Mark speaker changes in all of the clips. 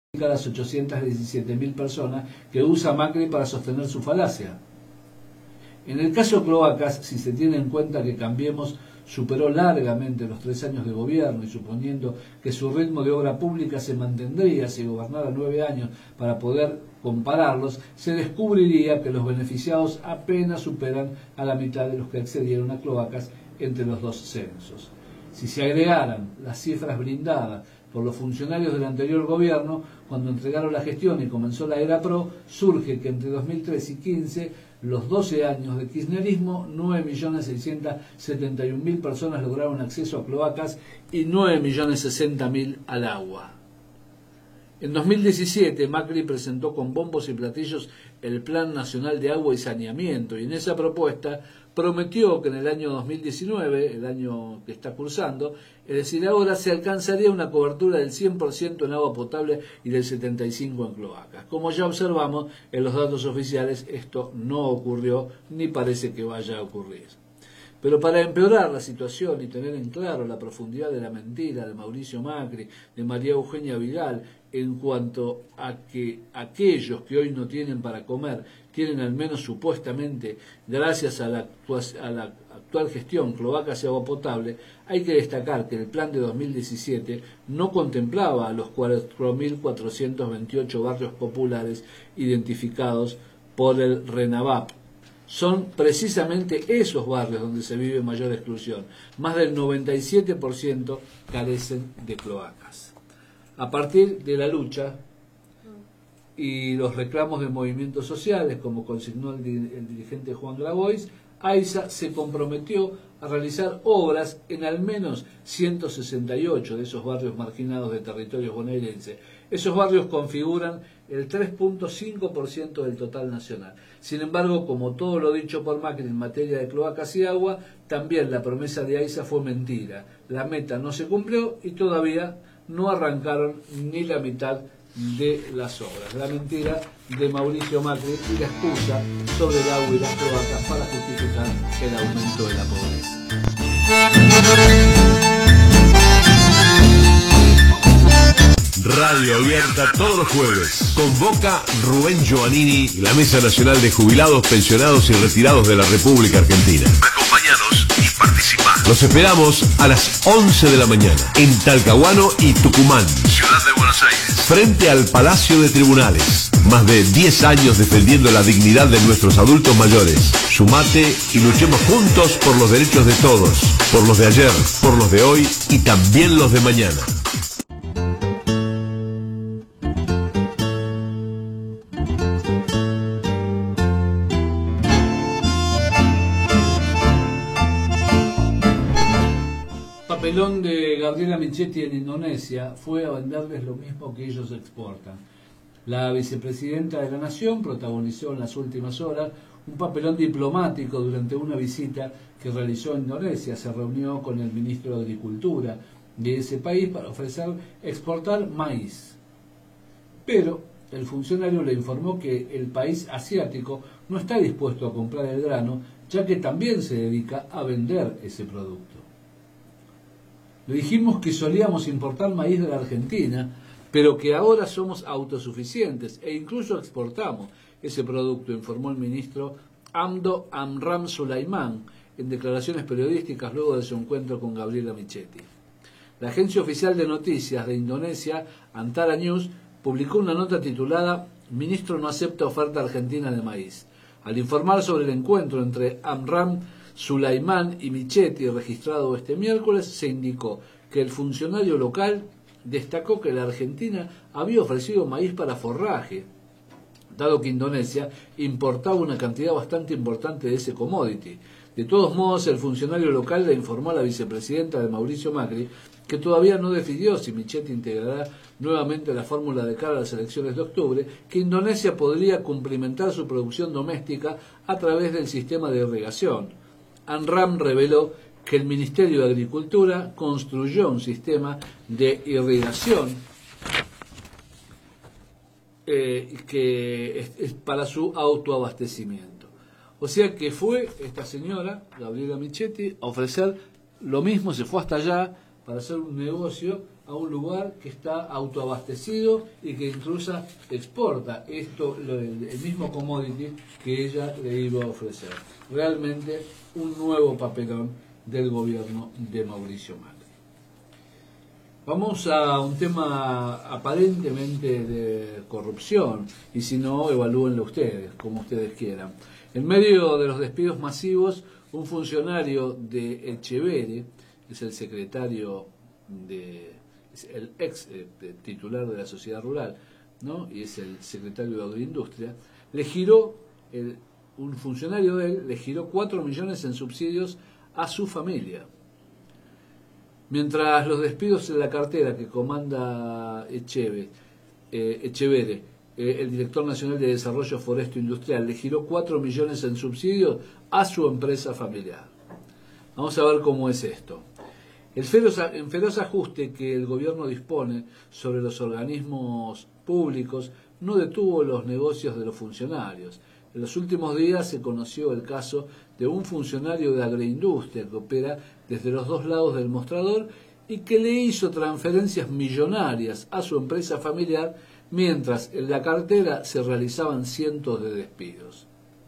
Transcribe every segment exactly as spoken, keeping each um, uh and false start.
Speaker 1: a las ochocientas diecisiete mil personas que usa Macri para sostener su falacia. En el caso Cloacas, si se tiene en cuenta que Cambiemos superó largamente los tres años de gobierno y suponiendo que su ritmo de obra pública se mantendría si gobernara nueve años para poder compararlos, se descubriría que los beneficiados apenas superan a la mitad de los que accedieron a Cloacas entre los dos censos. Si se agregaran las cifras brindadas por los funcionarios del anterior gobierno, cuando entregaron la gestión y comenzó la era PRO, surge que entre dos mil tres y dos mil quince, los doce años de kirchnerismo, nueve millones seiscientas setenta y un mil personas lograron acceso a cloacas y nueve millones sesenta mil al agua. En dos mil diecisiete, Macri presentó con bombos y platillos el Plan Nacional de Agua y Saneamiento, y en esa propuesta prometió que en el año dos mil diecinueve, el año que está cursando, es decir, ahora se alcanzaría una cobertura del cien por ciento en agua potable y del setenta y cinco por ciento en cloacas. Como ya observamos en los datos oficiales, esto no ocurrió ni parece que vaya a ocurrir. Pero para empeorar la situación y tener en claro la profundidad de la mentira de Mauricio Macri, de María Eugenia Vidal, en cuanto a que aquellos que hoy no tienen para comer tienen al menos supuestamente, gracias a la, a la actual gestión, cloacas y agua potable, hay que destacar que el plan de dos mil diecisiete no contemplaba a los cuatro mil cuatrocientos veintiocho barrios populares identificados por el RENAVAP. Son precisamente esos barrios donde se vive mayor exclusión. Más del noventa y siete por ciento carecen de cloacas. A partir de la lucha y los reclamos de movimientos sociales, como consignó el, el dirigente Juan Grabois, AISA se comprometió a realizar obras en al menos ciento sesenta y ocho de esos barrios marginados de territorio bonaerense. Esos barrios configuran el tres punto cinco por ciento del total nacional. Sin embargo, como todo lo dicho por Macri en materia de cloacas y agua, también la promesa de AISA fue mentira. La meta no se cumplió y todavía no arrancaron ni la mitad de las obras. La mentira de Mauricio Macri y la excusa sobre el agua y las cloacas para justificar el aumento de la pobreza.
Speaker 2: Radio abierta todos los jueves. Convoca Rubén Giovannini y la Mesa Nacional de Jubilados, Pensionados y Retirados de la República Argentina. Acompáñanos y participa. Los esperamos a las once de la mañana en Talcahuano y Tucumán, Ciudad de Buenos Aires, frente al Palacio de Tribunales. Más de diez años defendiendo la dignidad de nuestros adultos mayores. Sumate y luchemos juntos por los derechos de todos, por los de ayer, por los de hoy y también los de mañana.
Speaker 1: El papelón de Gabriela Michetti en Indonesia fue a venderles lo mismo que ellos exportan. La vicepresidenta de la Nación protagonizó en las últimas horas un papelón diplomático durante una visita que realizó en Indonesia. Se reunió con el ministro de Agricultura de ese país para ofrecer exportar maíz. Pero el funcionario le informó que el país asiático no está dispuesto a comprar el grano, ya que también se dedica a vender ese producto. Le dijimos que solíamos importar maíz de la Argentina, pero que ahora somos autosuficientes e incluso exportamos ese producto, informó el ministro Amdo Amram Sulaiman en declaraciones periodísticas luego de su encuentro con Gabriela Michetti. La agencia oficial de noticias de Indonesia, Antara News, publicó una nota titulada «Ministro no acepta oferta argentina de maíz». Al informar sobre el encuentro entre Amram Sulaiman y Michetti, registrado este miércoles, se indicó que el funcionario local destacó que la Argentina había ofrecido maíz para forraje, dado que Indonesia importaba una cantidad bastante importante de ese commodity. De todos modos, el funcionario local le informó a la vicepresidenta de Mauricio Macri que todavía no decidió si Michetti integrará nuevamente la fórmula de cara a las elecciones de octubre, que Indonesia podría cumplimentar su producción doméstica a través del sistema de irrigación. ANRAM reveló que el Ministerio de Agricultura construyó un sistema de irrigación eh, que es, es para su autoabastecimiento. O sea que fue esta señora, Gabriela Michetti, a ofrecer lo mismo, se fue hasta allá para hacer un negocio a un lugar que está autoabastecido y que incluso exporta esto, lo, el, el mismo commodity que ella le iba a ofrecer. Realmente un nuevo papelón del gobierno de Mauricio Macri. Vamos a un tema aparentemente de corrupción, y si no, evalúenlo ustedes, como ustedes quieran. En medio de los despidos masivos, un funcionario de Etcheverry, es el secretario de, es el ex eh, titular de la Sociedad Rural, ¿no? Y es el secretario de Agroindustria, le giró, el, un funcionario de él, le giró cuatro millones en subsidios a su familia. Mientras los despidos en la cartera que comanda Etcheverry, eh, Etcheverry eh, el director nacional de Desarrollo Foresto Industrial, le giró cuatro millones en subsidios a su empresa familiar. Vamos a ver cómo es esto. El feroz, en feroz ajuste que el gobierno dispone sobre los organismos públicos, no detuvo los negocios de los funcionarios. En los últimos días se conoció el caso de un funcionario de agroindustria que opera desde los dos lados del mostrador y que le hizo transferencias millonarias a su empresa familiar mientras en la cartera se realizaban cientos de despidos.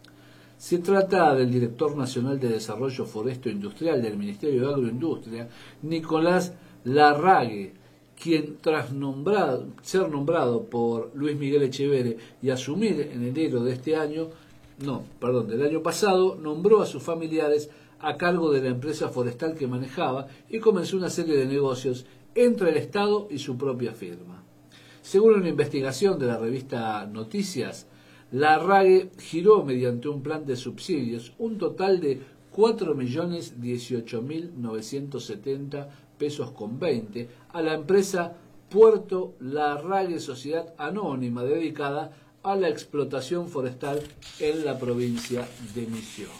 Speaker 1: Se trata del director nacional de Desarrollo Foresto Industrial del Ministerio de Agroindustria, Nicolás Larrague, quien tras nombrado, ser nombrado por Luis Miguel Etcheverry y asumir en enero de este año, no, perdón, del año pasado, nombró a sus familiares a cargo de la empresa forestal que manejaba y comenzó una serie de negocios entre el Estado y su propia firma. Según una investigación de la revista Noticias, Larrague giró mediante un plan de subsidios un total de cuatro millones dieciocho mil novecientos setenta pesos con veinte a la empresa Puerto Larrague Sociedad Anónima dedicada a la explotación forestal en la provincia de Misiones.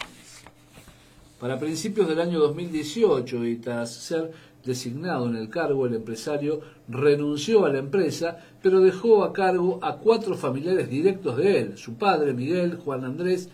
Speaker 1: Para principios del año dos mil dieciocho y tras ser designado en el cargo, el empresario renunció a la empresa, pero dejó a cargo a cuatro familiares directos de él: su padre, Miguel Juan Andrés,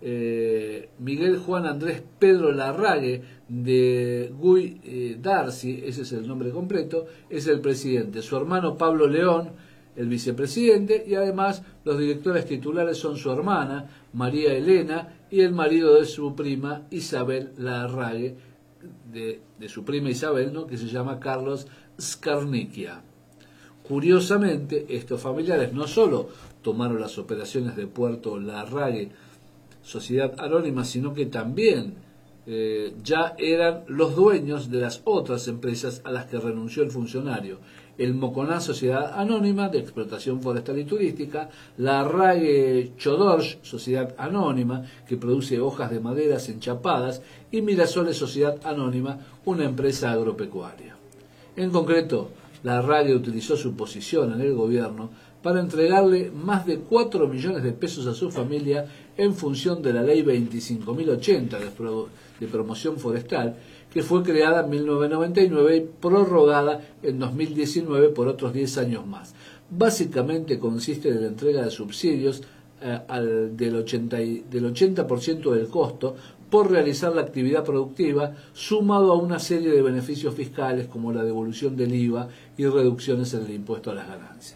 Speaker 1: eh, Miguel Juan Andrés Pedro Larrague de Guy eh, Darcy, ese es el nombre completo, es el presidente; su hermano Pablo León, el vicepresidente, y además los directores titulares son su hermana, María Elena, y el marido de su prima, Isabel Larrague, de, de su prima Isabel, ¿no?, que se llama Carlos Scarnicchia. Curiosamente, estos familiares no solo tomaron las operaciones de Puerto Larrague Sociedad Anónima, sino que también eh, ya eran los dueños de las otras empresas a las que renunció el funcionario: el Moconá Sociedad Anónima de Explotación Forestal y Turística, Larrague Chodorge Sociedad Anónima, que produce hojas de maderas enchapadas, y Mirasoles Sociedad Anónima, una empresa agropecuaria. En concreto, Larrague utilizó su posición en el gobierno para entregarle más de cuatro millones de pesos a su familia en función de la ley veinticinco mil ochenta de, pro, de promoción forestal, que fue creada en mil novecientos noventa y nueve y prorrogada en dos mil diecinueve por otros diez años más. Básicamente consiste en la entrega de subsidios eh, al, del, ochenta y, del ochenta por ciento del costo por realizar la actividad productiva, sumado a una serie de beneficios fiscales como la devolución del I V A y reducciones en el impuesto a las ganancias.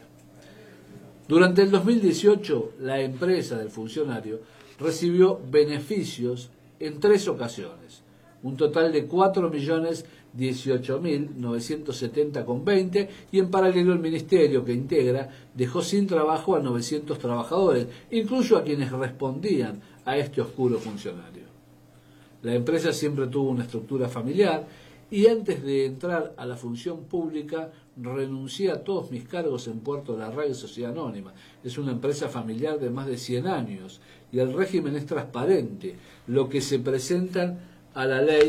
Speaker 1: Durante el dos mil dieciocho, la empresa del funcionario recibió beneficios en tres ocasiones, un total de cuatro millones dieciocho mil novecientos setenta con veinte, y en paralelo el ministerio que integra dejó sin trabajo a novecientos trabajadores, incluso a quienes respondían a este oscuro funcionario. La empresa siempre tuvo una estructura familiar y antes de entrar a la función pública renuncié a todos mis cargos en Puerto Larrague Sociedad Anónima. Es una empresa familiar de más de cien años y el régimen es transparente. Lo que se presentan a la ley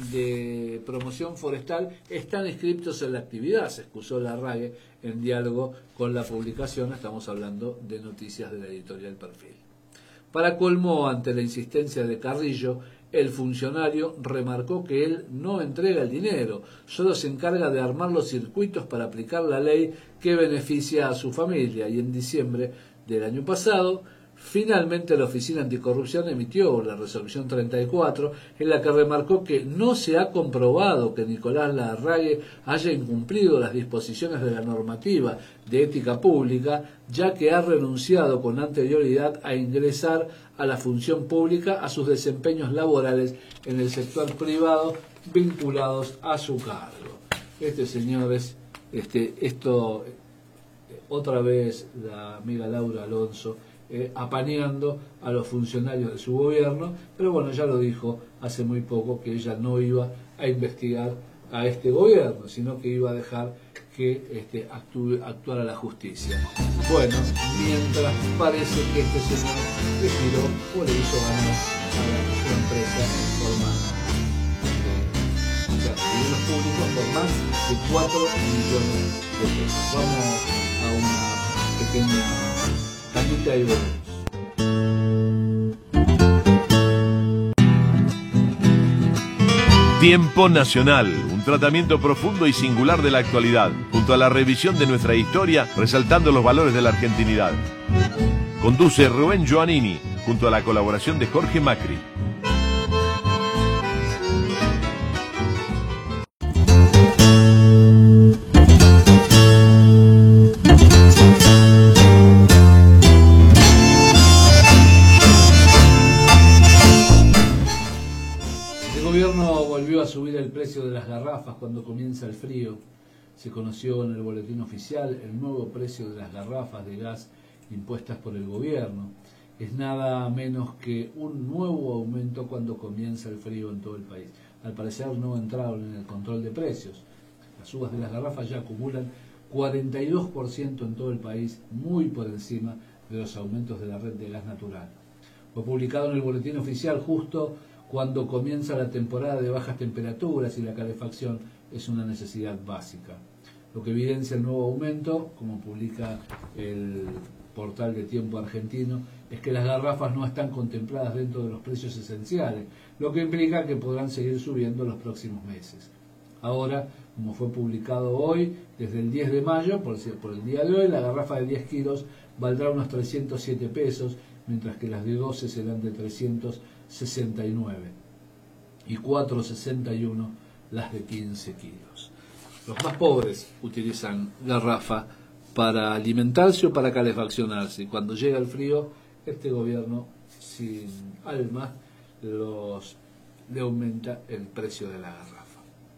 Speaker 1: de promoción forestal están inscriptos en la actividad, se excusó Larrague en diálogo con la publicación. Estamos hablando de Noticias de la editorial Perfil. Para colmo, ante la insistencia de Carrillo, el funcionario remarcó que él no entrega el dinero, solo se encarga de armar los circuitos para aplicar la ley que beneficia a su familia, y en diciembre del año pasado Finalmente, la Oficina Anticorrupción emitió la resolución treinta y cuatro, en la que remarcó que no se ha comprobado que Nicolás Larrague haya incumplido las disposiciones de la normativa de ética pública, ya que ha renunciado con anterioridad a ingresar a la función pública a sus desempeños laborales en el sector privado vinculados a su cargo. Este, señores, este, esto, otra vez la amiga Laura Alonso, Eh, apañando a los funcionarios de su gobierno, pero bueno, ya lo dijo hace muy poco que ella no iba a investigar a este gobierno, sino que iba a dejar que este, actúe, actuara la justicia. Bueno, mientras parece que este señor le tiró o le hizo ganar a la, a su empresa por más de, o sea, dineros públicos por más de cuatro millones de pesos. Vamos a una pequeña Tanita y volvemos.
Speaker 2: Tiempo Nacional, un tratamiento profundo y singular de la actualidad, junto a la revisión de nuestra historia, resaltando los valores de la argentinidad. Conduce Rubén Giovannini, junto a la colaboración de Jorge Macri.
Speaker 1: A subir el precio de las garrafas cuando comienza el frío. Se conoció en el boletín oficial el nuevo precio de las garrafas de gas impuestas por el gobierno. Es nada menos que un nuevo aumento cuando comienza el frío en todo el país. Al parecer no entraron en el control de precios. Las subas de las garrafas ya acumulan cuarenta y dos por ciento en todo el país, muy por encima de los aumentos de la red de gas natural. Fue publicado en el boletín oficial justo cuando comienza la temporada de bajas temperaturas y la calefacción es una necesidad básica. Lo que evidencia el nuevo aumento, como publica el portal de Tiempo Argentino, es que las garrafas no están contempladas dentro de los precios esenciales, lo que implica que podrán seguir subiendo en los próximos meses. Ahora, como fue publicado hoy, desde el diez de mayo, por el día de hoy, la garrafa de diez kilos valdrá unos trescientos siete pesos, mientras que las de doce serán de trescientos sesenta y nueve y cuatrocientos sesenta y uno las de quince kilos. Los más pobres utilizan garrafa para alimentarse o para calefaccionarse, y cuando llega el frío, este gobierno sin alma los le aumenta el precio de la garrafa.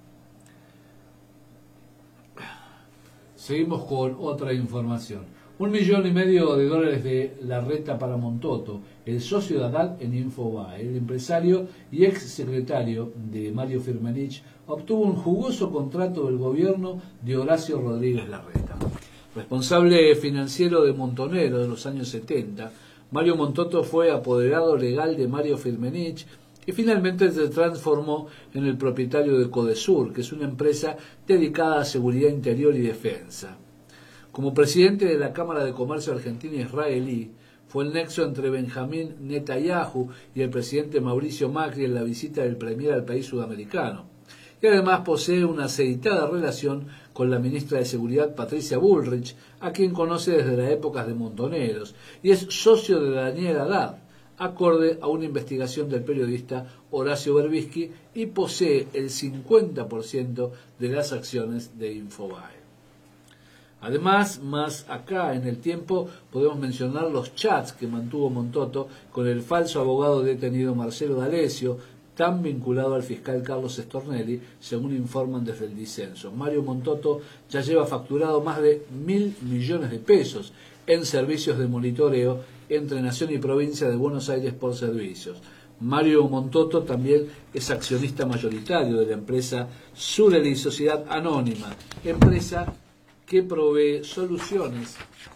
Speaker 1: Seguimos con otra información. Un millón y medio de dólares de Larreta para Montoto, el socio de Haddad en Infobae. El empresario y ex secretario de Mario Firmenich obtuvo un jugoso contrato del gobierno de Horacio Rodríguez Larreta. Responsable financiero de Montonero de los años setenta, Mario Montoto fue apoderado legal de Mario Firmenich y finalmente se transformó en el propietario de Codesur, que es una empresa dedicada a seguridad interior y defensa. Como presidente de la Cámara de Comercio Argentina-Israelí, fue el nexo entre Benjamín Netanyahu y el presidente Mauricio Macri en la visita del premier al país sudamericano. Y además posee una aceitada relación con la ministra de Seguridad Patricia Bullrich, a quien conoce desde las épocas de Montoneros, y es socio de Daniel Haddad, acorde a una investigación del periodista Horacio Berbisky, y posee el cincuenta por ciento de las acciones de Infobae. Además, más acá en el tiempo, podemos mencionar los chats que mantuvo Montoto con el falso abogado detenido Marcelo D'Alessio, tan vinculado al fiscal Carlos Stornelli, según informan desde el disenso. Mario Montoto ya lleva facturado más de mil millones de pesos en servicios de monitoreo entre Nación y Provincia de Buenos Aires por servicios. Mario Montoto también es accionista mayoritario de la empresa Surely Sociedad Anónima, empresa que provee soluciones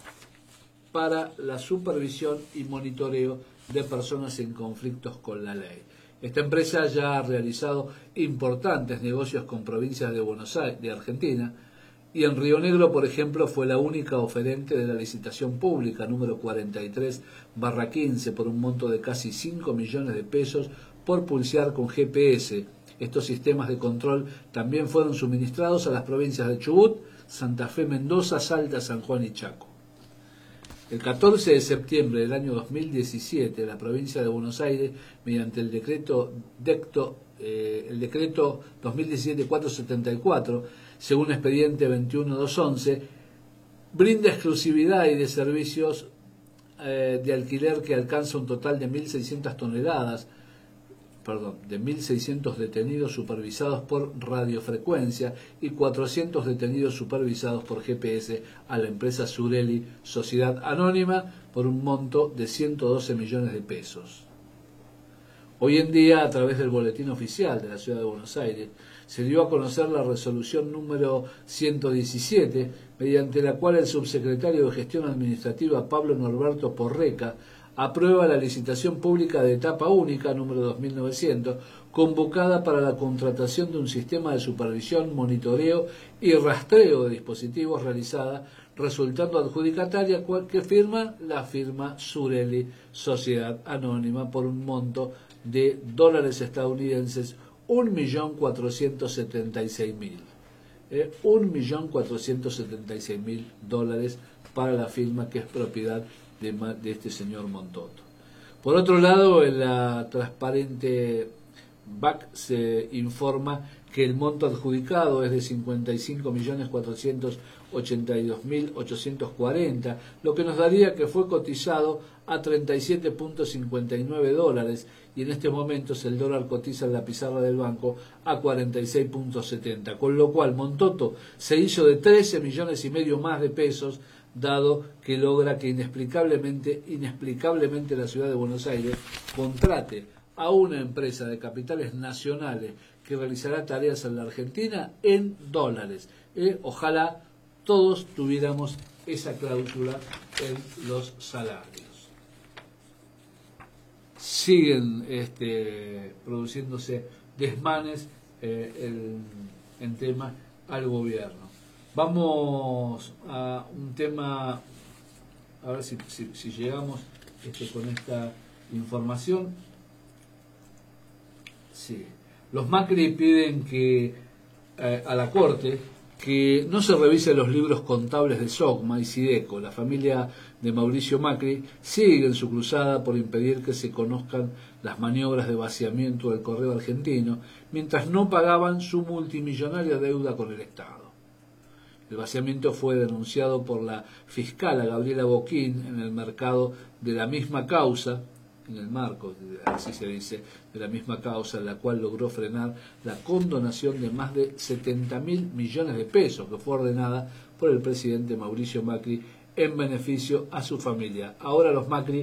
Speaker 1: para la supervisión y monitoreo de personas en conflictos con la ley. Esta empresa ya ha realizado importantes negocios con provincias de Buenos Aires, de Argentina, y en Río Negro, por ejemplo, fue la única oferente de la licitación pública número cuarenta y tres barra quince por un monto de casi cinco millones de pesos por pulsear con G P S. Estos sistemas de control también fueron suministrados a las provincias de Chubut, Santa Fe, Mendoza, Salta, San Juan y Chaco. El catorce de septiembre del año dos mil diecisiete, la provincia de Buenos Aires, mediante el decreto decto, eh, el decreto dos mil diecisiete cuatrocientos setenta y cuatro, según expediente veintiuno mil doscientos once, brinda exclusividad y de servicios eh, de alquiler que alcanza un total de mil seiscientas toneladas, perdón, de mil seiscientos detenidos supervisados por radiofrecuencia y cuatrocientos detenidos supervisados por G P S a la empresa Sureli Sociedad Anónima por un monto de ciento doce millones de pesos. Hoy en día, a través del boletín oficial de la Ciudad de Buenos Aires, se dio a conocer la resolución número ciento diecisiete, mediante la cual el subsecretario de Gestión Administrativa Pablo Norberto Porreca aprueba la licitación pública de etapa única número dos mil novecientos, convocada para la contratación de un sistema de supervisión, monitoreo y rastreo de dispositivos realizada, resultando adjudicataria que firma la firma Sureli Sociedad Anónima por un monto de dólares estadounidenses un millón cuatrocientos setenta y seis mil. Eh, un millón cuatrocientos setenta y seis mil dólares para la firma que es propiedad de, de este señor Montoto. Por otro lado, en la transparente B A C se informa que el monto adjudicado es de cincuenta y cinco millones cuatrocientos ochenta y dos mil ochocientos cuarenta, lo que nos daría que fue cotizado a treinta y siete punto cincuenta y nueve dólares, y en estos momentos el dólar cotiza en la pizarra del banco a cuarenta y seis punto setenta, con lo cual Montoto se hizo de trece millones y medio más de pesos, dado que logra que inexplicablemente, inexplicablemente la Ciudad de Buenos Aires contrate a una empresa de capitales nacionales que realizará tareas en la Argentina en dólares. Eh, ojalá todos tuviéramos esa cláusula en los salarios. Siguen este, produciéndose desmanes eh, en, en tema al gobierno. Vamos a un tema, a ver si, si, si llegamos este, con esta información. Sí. Los Macri piden que eh, a la Corte que no se revisen los libros contables de SOCMA y Sideco. La familia de Mauricio Macri sigue en su cruzada por impedir que se conozcan las maniobras de vaciamiento del Correo Argentino, mientras no pagaban su multimillonaria deuda con el Estado. El vaciamiento fue denunciado por la fiscala Gabriela Boquín en el mercado de la misma causa, en el marco, así se dice, de la misma causa, en la cual logró frenar la condonación de más de setenta mil millones de pesos que fue ordenada por el presidente Mauricio Macri en beneficio a su familia. Ahora los Macri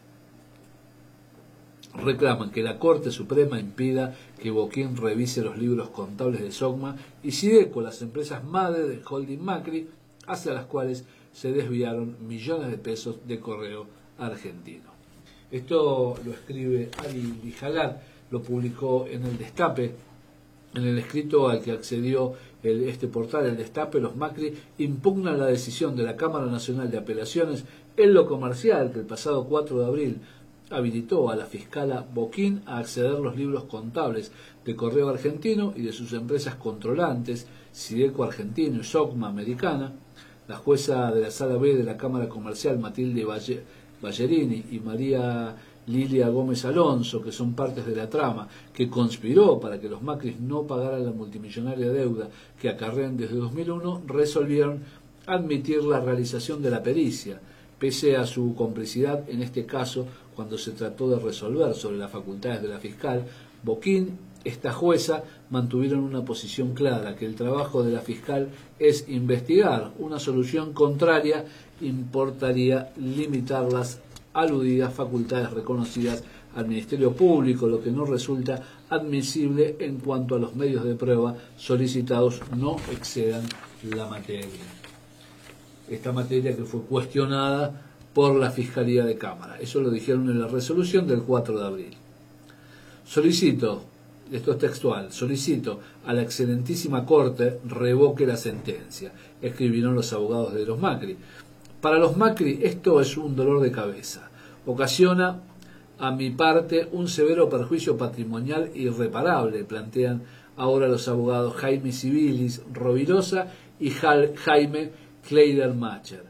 Speaker 1: reclaman que la Corte Suprema impida que Boquín revise los libros contables de SOCMA y Sideco, las empresas madre del holding Macri, hacia las cuales se desviaron millones de pesos de Correo Argentino. Esto lo escribe Ali Lijalar, lo publicó en El Destape. En el escrito al que accedió el, este portal, El Destape, los Macri impugnan la decisión de la Cámara Nacional de Apelaciones en lo comercial, que el pasado cuatro de abril habilitó a la fiscala Boquín a acceder a los libros contables de Correo Argentino y de sus empresas controlantes, Sideco Argentino y SOCMA Americana. La jueza de la Sala B de la Cámara Comercial, Matilde Valle Ballerini y María Lilia Gómez Alonso, que son partes de la trama que conspiró para que los Macri no pagaran la multimillonaria deuda que acarrean desde dos mil uno, resolvieron admitir la realización de la pericia, pese a su complicidad en este caso cuando se trató de resolver sobre las facultades de la fiscal. Boquín, esta jueza, mantuvieron una posición clara, que el trabajo de la fiscal es investigar. Una solución contraria importaría limitar las aludidas facultades reconocidas al Ministerio Público, lo que no resulta admisible en cuanto a los medios de prueba solicitados no excedan la materia. Esta materia que fue cuestionada por la Fiscalía de Cámara. Eso lo dijeron en la resolución del cuatro de abril. Solicito, esto es textual, solicito a la excelentísima Corte revoque la sentencia, escribieron los abogados de los Macri. Para los Macri esto es un dolor de cabeza. Ocasiona, a mi parte, un severo perjuicio patrimonial irreparable, plantean ahora los abogados Jaime Civilis Rovirosa y Jaime Kleidermacher.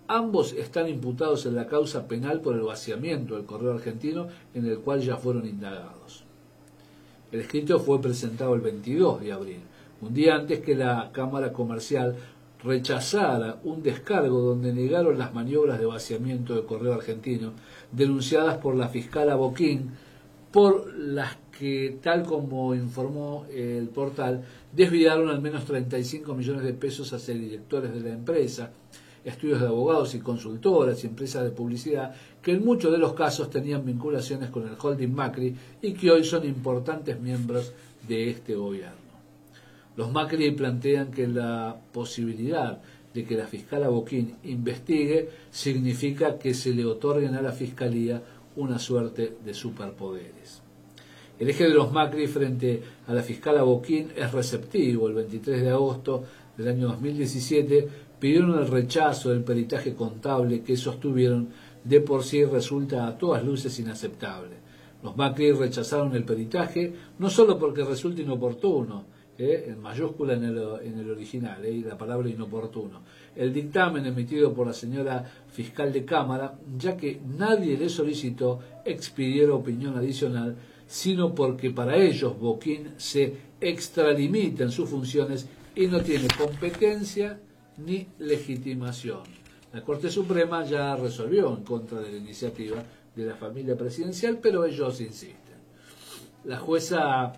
Speaker 1: Ambos están imputados en la causa penal por el vaciamiento del Correo Argentino, en el cual ya fueron indagados. El escrito fue presentado el veintidós de abril, un día antes que la Cámara Comercial rechazara un descargo donde negaron las maniobras de vaciamiento del Correo Argentino denunciadas por la fiscal Boquín, por las que, tal como informó el portal, desviaron al menos treinta y cinco millones de pesos hacia directores de la empresa, estudios de abogados y consultoras y empresas de publicidad que en muchos de los casos tenían vinculaciones con el holding Macri y que hoy son importantes miembros de este gobierno. Los Macri plantean que la posibilidad de que la fiscal Boquín investigue significa que se le otorguen a la Fiscalía una suerte de superpoderes. El eje de los Macri frente a la fiscal Boquín es receptivo. El veintitrés de agosto del año dos mil diecisiete pidieron el rechazo del peritaje contable que sostuvieron de por sí resulta a todas luces inaceptable. Los Macri rechazaron el peritaje no solo porque resulta inoportuno, eh, en mayúscula en el, en el original, eh, y la palabra inoportuno, el dictamen emitido por la señora fiscal de Cámara, ya que nadie le solicitó expidiera opinión adicional, sino porque para ellos Boquín se extralimita en sus funciones y no tiene competencia ni legitimación. La Corte Suprema ya resolvió en contra de la iniciativa de la familia presidencial, pero ellos insisten. La jueza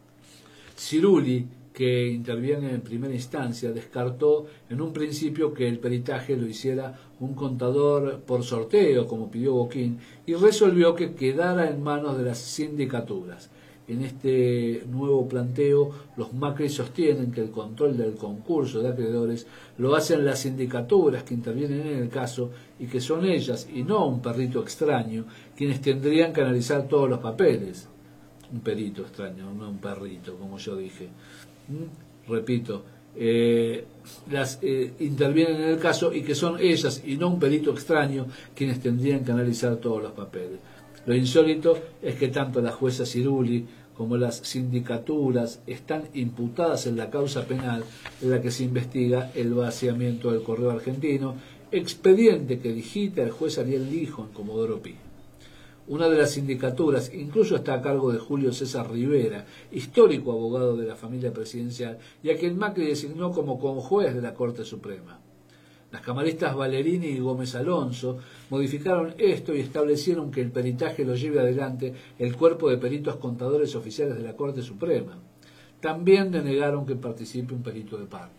Speaker 1: Ciruli, que interviene en primera instancia, descartó en un principio que el peritaje lo hiciera un contador por sorteo, como pidió Boquín, y resolvió que quedara en manos de las sindicaturas. En este nuevo planteo, los Macri sostienen que el control del concurso de acreedores lo hacen las sindicaturas que intervienen en el caso y que son ellas, y no un perrito extraño, quienes tendrían que analizar todos los papeles. Un perito extraño, no un perrito, como yo dije. ¿Mm? Repito, eh, las eh, intervienen en el caso y que son ellas, y no un perito extraño, quienes tendrían que analizar todos los papeles. Lo insólito es que tanto la jueza Ciruli como las sindicaturas están imputadas en la causa penal en la que se investiga el vaciamiento del Correo Argentino, expediente que digita el juez Ariel Lijo en Comodoro Pi. Una de las sindicaturas incluso está a cargo de Julio César Rivera, histórico abogado de la familia presidencial, y a quien Macri designó como conjuez de la Corte Suprema. Las camaristas Valerini y Gómez Alonso modificaron esto y establecieron que el peritaje lo lleve adelante el cuerpo de peritos contadores oficiales de la Corte Suprema. También denegaron que participe un perito de parte.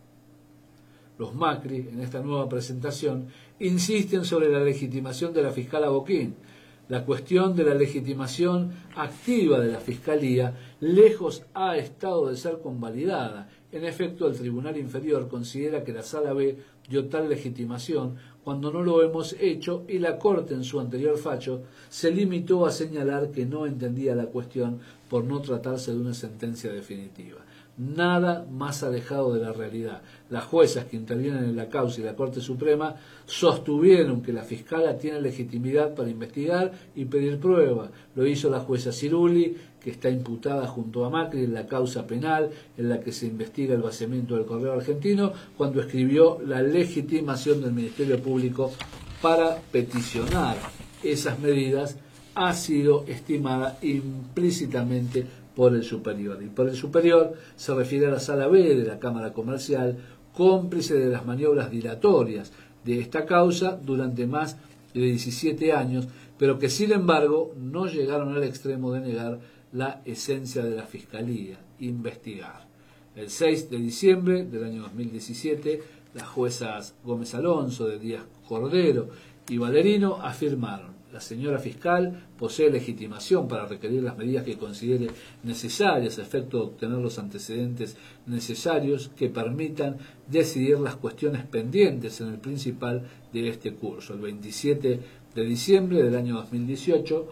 Speaker 1: Los Macri, en esta nueva presentación, insisten sobre la legitimación de la fiscal Boquín. La cuestión de la legitimación activa de la Fiscalía lejos ha estado de ser convalidada. En efecto, el Tribunal Inferior considera que la Sala B dio tal legitimación cuando no lo hemos hecho, y la Corte en su anterior fallo se limitó a señalar que no entendía la cuestión por no tratarse de una sentencia definitiva. Nada más alejado de la realidad. Las juezas que intervienen en la causa y la Corte Suprema sostuvieron que la fiscala tiene legitimidad para investigar y pedir prueba. Lo hizo la jueza Ciruli, que está imputada junto a Macri en la causa penal en la que se investiga el vaciamiento del Correo Argentino, cuando escribió la legitimación del Ministerio Público para peticionar esas medidas, ha sido estimada implícitamente por el superior. Y por el superior se refiere a la Sala B de la Cámara Comercial, cómplice de las maniobras dilatorias de esta causa durante más de diecisiete años, pero que sin embargo no llegaron al extremo de negar la esencia de la Fiscalía, investigar. El seis de diciembre del año dos mil diecisiete, las juezas Gómez Alonso, de Díaz Cordero y Valerino afirmaron: la señora fiscal posee legitimación para requerir las medidas que considere necesarias a efecto de obtener los antecedentes necesarios que permitan decidir las cuestiones pendientes en el principal de este curso. El veintisiete de diciembre del año dos mil dieciocho,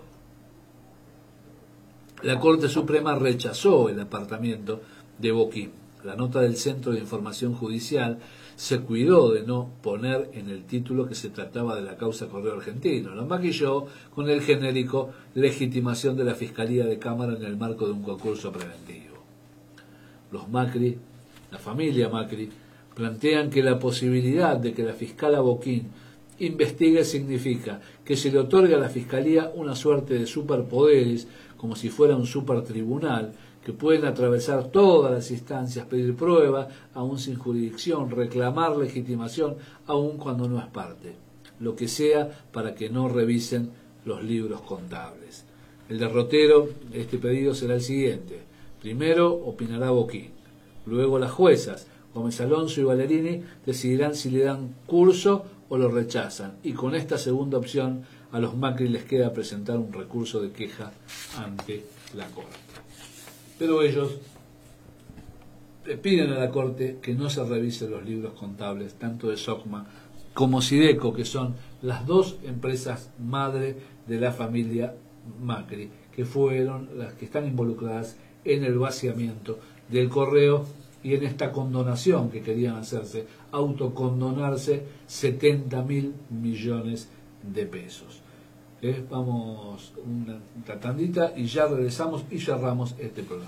Speaker 1: la Corte Suprema rechazó el apartamiento de Boquín. La nota del Centro de Información Judicial se cuidó de no poner en el título que se trataba de la causa Correo Argentino. Lo maquilló con el genérico legitimación de la Fiscalía de Cámara en el marco de un concurso preventivo. Los Macri, la familia Macri, plantean que la posibilidad de que la fiscala Boquín Investigue significa que se le otorga a la Fiscalía una suerte de superpoderes, como si fuera un supertribunal, que pueden atravesar todas las instancias, pedir prueba, aún sin jurisdicción, reclamar legitimación, aún cuando no es parte, lo que sea para que no revisen los libros contables. El derrotero de este pedido será el siguiente. Primero opinará Boquín, luego las juezas, Gómez Alonso y Valerini, decidirán si le dan curso o lo rechazan, y con esta segunda opción a los Macri les queda presentar un recurso de queja ante la Corte. Pero ellos le piden a la Corte que no se revisen los libros contables, tanto de Socma como Sideco, que son las dos empresas madre de la familia Macri, que fueron las que están involucradas en el vaciamiento del correo y en esta condonación que querían hacerse, autocondonarse setenta mil millones de pesos. ¿Eh? Vamos una, una tandita y ya regresamos y cerramos este programa.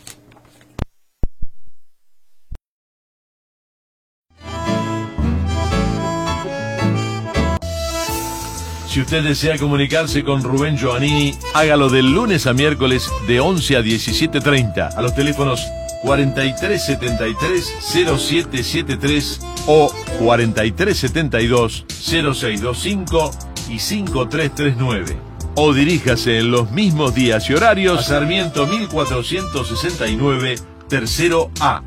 Speaker 2: Si usted desea comunicarse con Rubén Giovannini, hágalo del lunes a miércoles de once a diecisiete treinta a los teléfonos cuarenta y tres setenta y tres cero siete setenta y tres o cuarenta y tres setenta y dos cero seis veinticinco y cinco tres treinta y nueve. O diríjase en los mismos días y horarios a Sarmiento mil cuatrocientos sesenta y nueve, tercero A.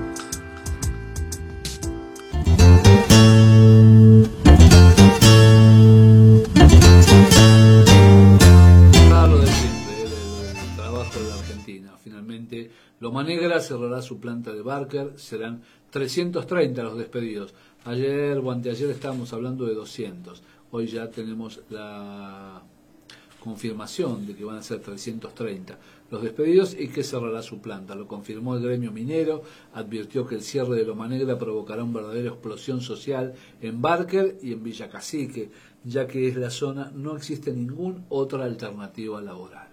Speaker 1: Loma Negra cerrará su planta de Barker, serán trescientos treinta los despedidos. Ayer o anteayer estábamos hablando de doscientos, hoy ya tenemos la confirmación de que van a ser trescientos treinta los despedidos y que cerrará su planta. Lo confirmó el gremio minero, advirtió que el cierre de Loma Negra provocará una verdadera explosión social en Barker y en Villa Cacique, ya que es la zona, no existe ninguna otra alternativa laboral.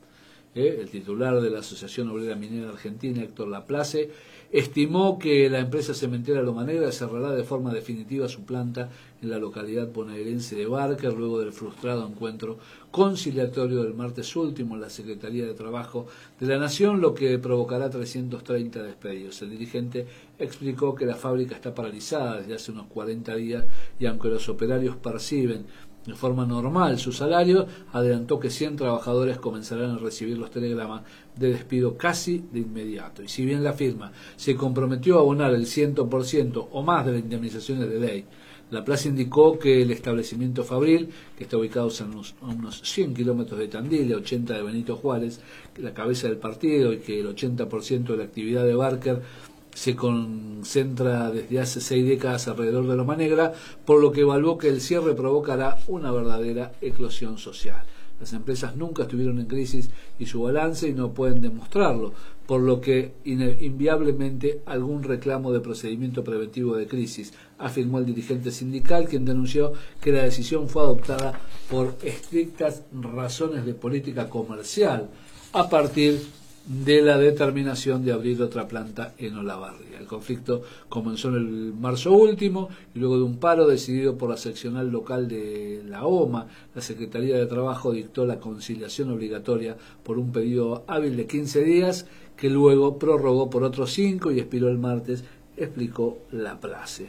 Speaker 1: ¿Eh? El titular de la Asociación Obrera Minera Argentina, Héctor Laplace, estimó que la empresa cementera Loma Negra cerrará de forma definitiva su planta en la localidad bonaerense de Barker luego del frustrado encuentro conciliatorio del martes último en la Secretaría de Trabajo de la Nación, lo que provocará trescientos treinta despedidos. El dirigente explicó que la fábrica está paralizada desde hace unos cuarenta días y aunque los operarios perciben de forma normal su salario, adelantó que cien trabajadores comenzarán a recibir los telegramas de despido casi de inmediato. Y si bien la firma se comprometió a abonar el cien por ciento o más de las indemnizaciones de ley, Laplace indicó que el establecimiento Fabril, que está ubicado a unos, a unos cien kilómetros de Tandil y ochenta de Benito Juárez, la cabeza del partido, y que el ochenta por ciento de la actividad de Barker se concentra desde hace seis décadas alrededor de Loma Negra, por lo que evaluó que el cierre provocará una verdadera eclosión social. Las empresas nunca estuvieron en crisis y su balance y no pueden demostrarlo, por lo que inviablemente algún reclamo de procedimiento preventivo de crisis, afirmó el dirigente sindical, quien denunció que la decisión fue adoptada por estrictas razones de política comercial a partir de la determinación de abrir otra planta en Olavarría. El conflicto comenzó en el marzo último y luego de un paro decidido por la seccional local de la O M A, la Secretaría de Trabajo dictó la conciliación obligatoria por un periodo hábil de quince días que luego prorrogó por otros cinco y expiró el martes, explicó Laplace.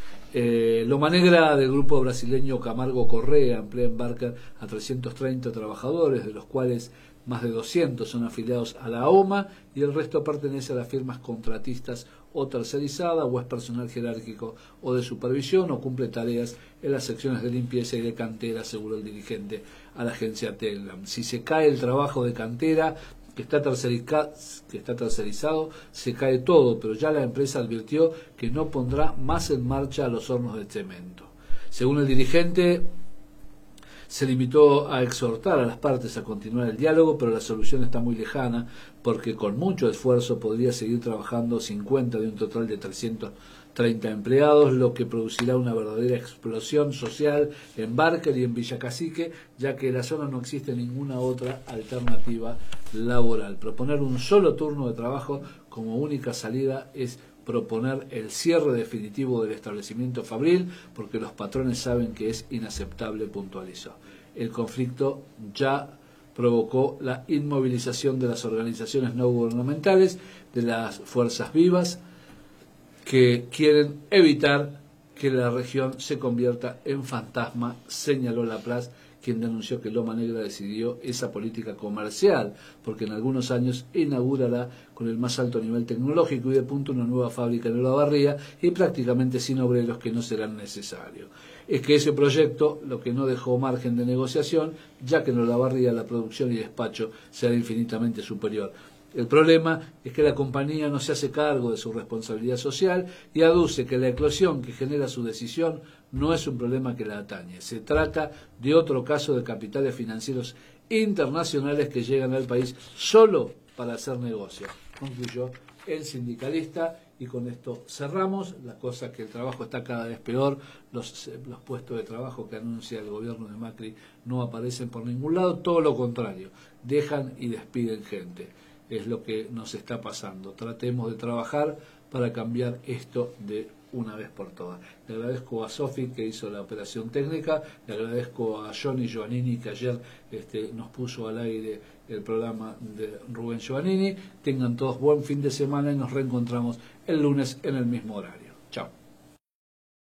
Speaker 1: Eh, Loma Negra del grupo brasileño Camargo Correa emplea en Barker a trescientos treinta trabajadores, de los cuales más de doscientos son afiliados a la O M A y el resto pertenece a las firmas contratistas o tercerizada o es personal jerárquico o de supervisión o cumple tareas en las secciones de limpieza y de cantera, aseguró el dirigente a la agencia Telegram. Si se cae el trabajo de cantera que está, que está tercerizado, se cae todo, pero ya la empresa advirtió que no pondrá más en marcha los hornos de cemento. Según el dirigente, se limitó a exhortar a las partes a continuar el diálogo, pero la solución está muy lejana porque con mucho esfuerzo podría seguir trabajando cincuenta de un total de trescientos treinta empleados, lo que producirá una verdadera explosión social en Barker y en Villa Cacique, ya que en la zona no existe ninguna otra alternativa laboral. Proponer un solo turno de trabajo como única salida es proponer el cierre definitivo del establecimiento fabril porque los patrones saben que es inaceptable, puntualizó. El conflicto ya provocó la inmovilización de las organizaciones no gubernamentales, de las fuerzas vivas, que quieren evitar que la región se convierta en fantasma, señaló Laplace, quien denunció que Loma Negra decidió esa política comercial, porque en algunos años inaugurará con el más alto nivel tecnológico y de punto una nueva fábrica en Olavarría y prácticamente sin obreros que no serán necesarios. Es que ese proyecto lo que no dejó margen de negociación, ya que en Olavarría la producción y despacho será infinitamente superior. El problema es que la compañía no se hace cargo de su responsabilidad social y aduce que la eclosión que genera su decisión no es un problema que la atañe. Se trata de otro caso de capitales financieros internacionales que llegan al país solo para hacer negocio, concluyó el sindicalista. Y con esto cerramos. La cosa que el trabajo está cada vez peor, los, los puestos de trabajo que anuncia el gobierno de Macri no aparecen por ningún lado, todo lo contrario, dejan y despiden gente. Es lo que nos está pasando. Tratemos de trabajar para cambiar esto de una vez por todas. Le agradezco a Sofi que hizo la operación técnica, le agradezco a Johnny Giovannini que ayer este, nos puso al aire el programa de Rubén Giovannini. Tengan todos buen fin de semana y nos reencontramos el lunes en el mismo horario. Chao.